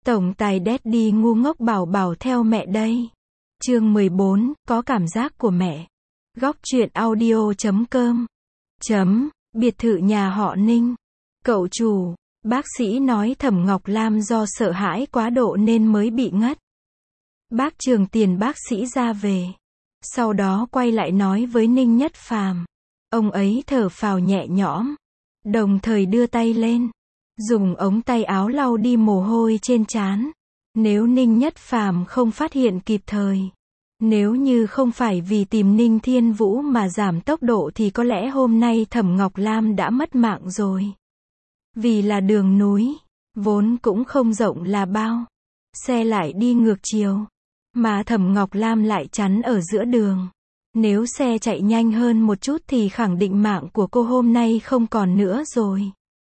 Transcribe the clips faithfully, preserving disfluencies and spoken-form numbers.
Tổng tài Daddy ngu ngốc bảo bảo theo mẹ đây. Chương mười bốn, có cảm giác của mẹ. Góc truyện audio chấm com. Chấm, biệt thự nhà họ Ninh. Cậu chủ, bác sĩ nói Thẩm Ngọc Lam do sợ hãi quá độ nên mới bị ngất. Bác Trường Tiền bác sĩ ra về. Sau đó quay lại nói với Ninh Nhất Phàm. Ông ấy thở phào nhẹ nhõm. Đồng thời đưa tay lên. Dùng ống tay áo lau đi mồ hôi trên trán. Nếu Ninh Nhất Phàm không phát hiện kịp thời. Nếu như không phải vì tìm Ninh Thiên Vũ mà giảm tốc độ thì có lẽ hôm nay Thẩm Ngọc Lam đã mất mạng rồi. Vì là đường núi, vốn cũng không rộng là bao. Xe lại đi ngược chiều. Mà Thẩm Ngọc Lam lại chắn ở giữa đường. Nếu xe chạy nhanh hơn một chút thì khẳng định mạng của cô hôm nay không còn nữa rồi.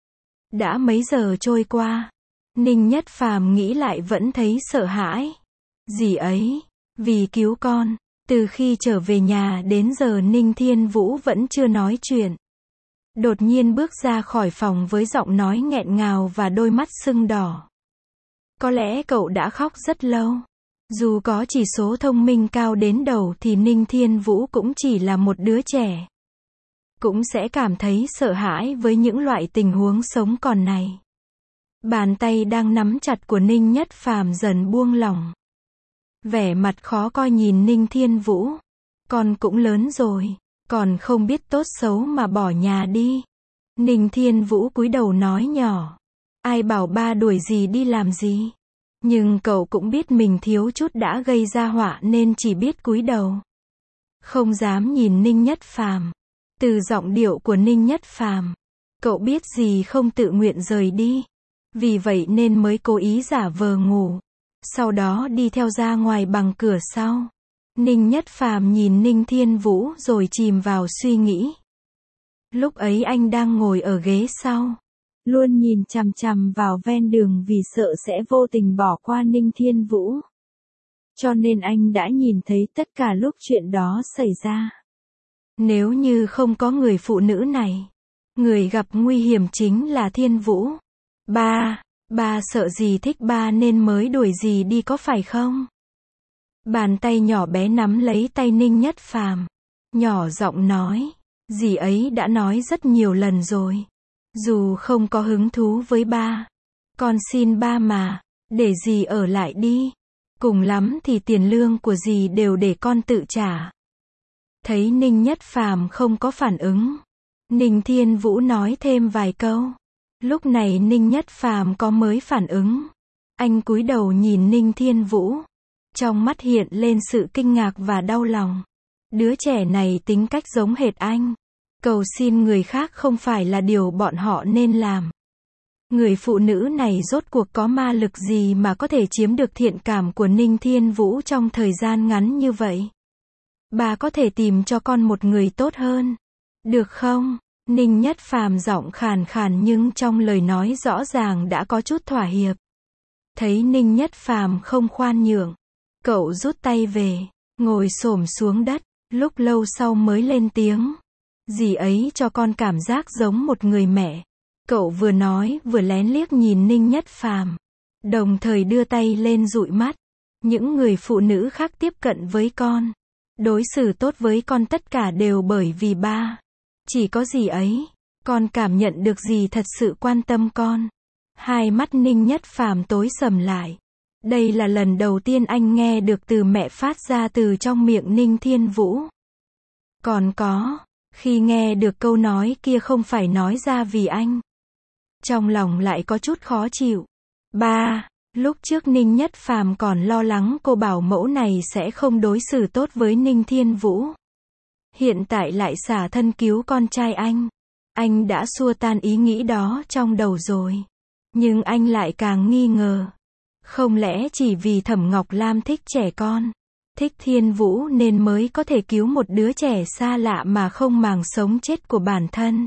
Đã mấy giờ trôi qua. Ninh Nhất Phàm nghĩ lại vẫn thấy sợ hãi. Gì ấy, vì cứu con, từ khi trở về nhà đến giờ Ninh Thiên Vũ vẫn chưa nói chuyện. Đột nhiên bước ra khỏi phòng với giọng nói nghẹn ngào và đôi mắt sưng đỏ. Có lẽ cậu đã khóc rất lâu. Dù có chỉ số thông minh cao đến đầu thì Ninh Thiên Vũ cũng chỉ là một đứa trẻ. Cũng sẽ cảm thấy sợ hãi với những loại tình huống sống còn này. Bàn tay đang nắm chặt của Ninh Nhất Phàm dần buông lỏng. Vẻ mặt khó coi nhìn Ninh Thiên Vũ. Con cũng lớn rồi, còn không biết tốt xấu mà bỏ nhà đi. Ninh Thiên Vũ cúi đầu nói nhỏ. Ai bảo ba đuổi gì đi làm gì. Nhưng cậu cũng biết mình thiếu chút đã gây ra họa nên chỉ biết cúi đầu. Không dám nhìn Ninh Nhất Phàm. Từ giọng điệu của Ninh Nhất Phàm, cậu biết gì không tự nguyện rời đi. Vì vậy nên mới cố ý giả vờ ngủ. Sau đó đi theo ra ngoài bằng cửa sau. Ninh Nhất Phàm nhìn Ninh Thiên Vũ rồi chìm vào suy nghĩ. Lúc ấy anh đang ngồi ở ghế sau. Luôn nhìn chằm chằm vào ven đường vì sợ sẽ vô tình bỏ qua Ninh Thiên Vũ. Cho nên anh đã nhìn thấy tất cả lúc chuyện đó xảy ra. Nếu như không có người phụ nữ này, người gặp nguy hiểm chính là Thiên Vũ. Ba, ba sợ gì thích ba nên mới đuổi gì đi có phải không? Bàn tay nhỏ bé nắm lấy tay Ninh Nhất Phàm, nhỏ giọng nói, dì ấy đã nói rất nhiều lần rồi. Dù không có hứng thú với ba, con xin ba mà, để dì ở lại đi. Cùng lắm thì tiền lương của dì đều để con tự trả. Thấy Ninh Nhất Phàm không có phản ứng, Ninh Thiên Vũ nói thêm vài câu. Lúc này Ninh Nhất Phàm có mới phản ứng. Anh cúi đầu nhìn Ninh Thiên Vũ. Trong mắt hiện lên sự kinh ngạc và đau lòng. Đứa trẻ này tính cách giống hệt anh. Cầu xin người khác không phải là điều bọn họ nên làm. Người phụ nữ này rốt cuộc có ma lực gì mà có thể chiếm được thiện cảm của Ninh Thiên Vũ trong thời gian ngắn như vậy? Bà có thể tìm cho con một người tốt hơn. Được không? Ninh Nhất Phàm giọng khàn khàn nhưng trong lời nói rõ ràng đã có chút thỏa hiệp. Thấy Ninh Nhất Phàm không khoan nhượng, cậu rút tay về, ngồi xổm xuống đất, lúc lâu sau mới lên tiếng. Dì ấy cho con cảm giác giống một người mẹ. Cậu vừa nói vừa lén liếc nhìn Ninh Nhất Phàm, đồng thời đưa tay lên dụi mắt. Những người phụ nữ khác tiếp cận với con, đối xử tốt với con tất cả đều bởi vì ba. Chỉ có dì ấy, con cảm nhận được dì thật sự quan tâm con. Hai mắt Ninh Nhất Phàm tối sầm lại. Đây là lần đầu tiên anh nghe được từ mẹ phát ra từ trong miệng Ninh Thiên Vũ. Còn có, khi nghe được câu nói kia không phải nói ra vì anh. Trong lòng lại có chút khó chịu. Ba, lúc trước Ninh Nhất Phàm còn lo lắng cô bảo mẫu này sẽ không đối xử tốt với Ninh Thiên Vũ. Hiện tại lại xả thân cứu con trai anh. Anh đã xua tan ý nghĩ đó trong đầu rồi. Nhưng anh lại càng nghi ngờ. Không lẽ chỉ vì Thẩm Ngọc Lam thích trẻ con, thích Thiên Vũ nên mới có thể cứu một đứa trẻ xa lạ mà không màng sống chết của bản thân?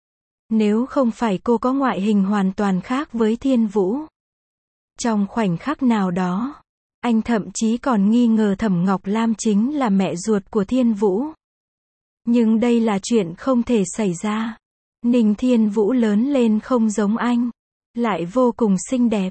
Nếu không phải cô có ngoại hình hoàn toàn khác với Thiên Vũ. Trong khoảnh khắc nào đó, anh thậm chí còn nghi ngờ Thẩm Ngọc Lam chính là mẹ ruột của Thiên Vũ. Nhưng đây là chuyện không thể xảy ra. Ninh Thiên Vũ lớn lên không giống anh, lại vô cùng xinh đẹp.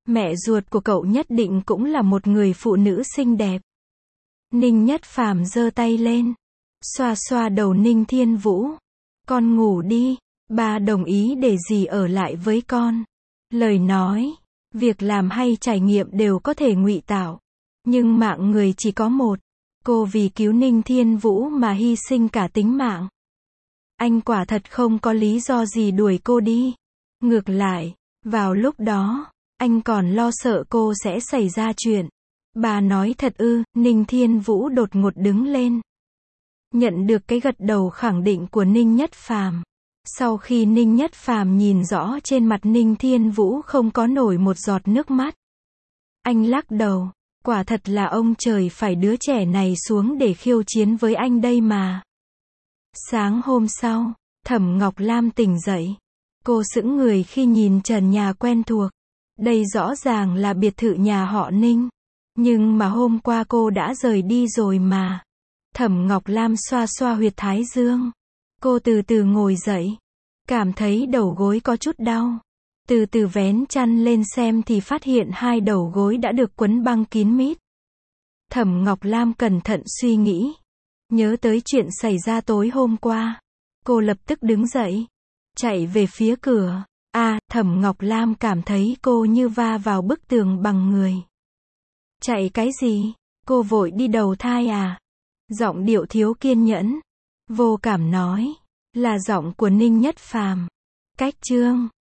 Mẹ ruột của cậu nhất định cũng là một người phụ nữ xinh đẹp. Ninh Nhất Phàm giơ tay lên, xoa xoa đầu Ninh Thiên Vũ. Con ngủ đi, ba đồng ý để dì ở lại với con. Lời nói, việc làm hay trải nghiệm đều có thể ngụy tạo. Nhưng mạng người chỉ có một. Cô vì cứu Ninh Thiên Vũ mà hy sinh cả tính mạng. Anh quả thật không có lý do gì đuổi cô đi. Ngược lại, vào lúc đó, anh còn lo sợ cô sẽ xảy ra chuyện. Bà nói thật ư? Ninh Thiên Vũ đột ngột đứng lên. Nhận được cái gật đầu khẳng định của Ninh Nhất Phàm. Sau khi Ninh Nhất Phàm nhìn rõ trên mặt Ninh Thiên Vũ không có nổi một giọt nước mắt. Anh lắc đầu, quả thật là ông trời phải đứa trẻ này xuống để khiêu chiến với anh đây mà. Sáng hôm sau, Thẩm Ngọc Lam tỉnh dậy. Cô sững người khi nhìn trần nhà quen thuộc. Đây rõ ràng là biệt thự nhà họ Ninh. Nhưng mà hôm qua cô đã rời đi rồi mà. Thẩm Ngọc Lam xoa xoa huyệt thái dương. Cô từ từ ngồi dậy. Cảm thấy đầu gối có chút đau. Từ từ vén chăn lên xem thì phát hiện hai đầu gối đã được quấn băng kín mít. Thẩm Ngọc Lam cẩn thận suy nghĩ. Nhớ tới chuyện xảy ra tối hôm qua. Cô lập tức đứng dậy. Chạy về phía cửa. À, Thẩm Ngọc Lam cảm thấy cô như va vào bức tường bằng người. Chạy cái gì? Cô vội đi đầu thai à? Giọng điệu thiếu kiên nhẫn. Vô cảm nói. Là giọng của Ninh Nhất Phàm. Cách chương.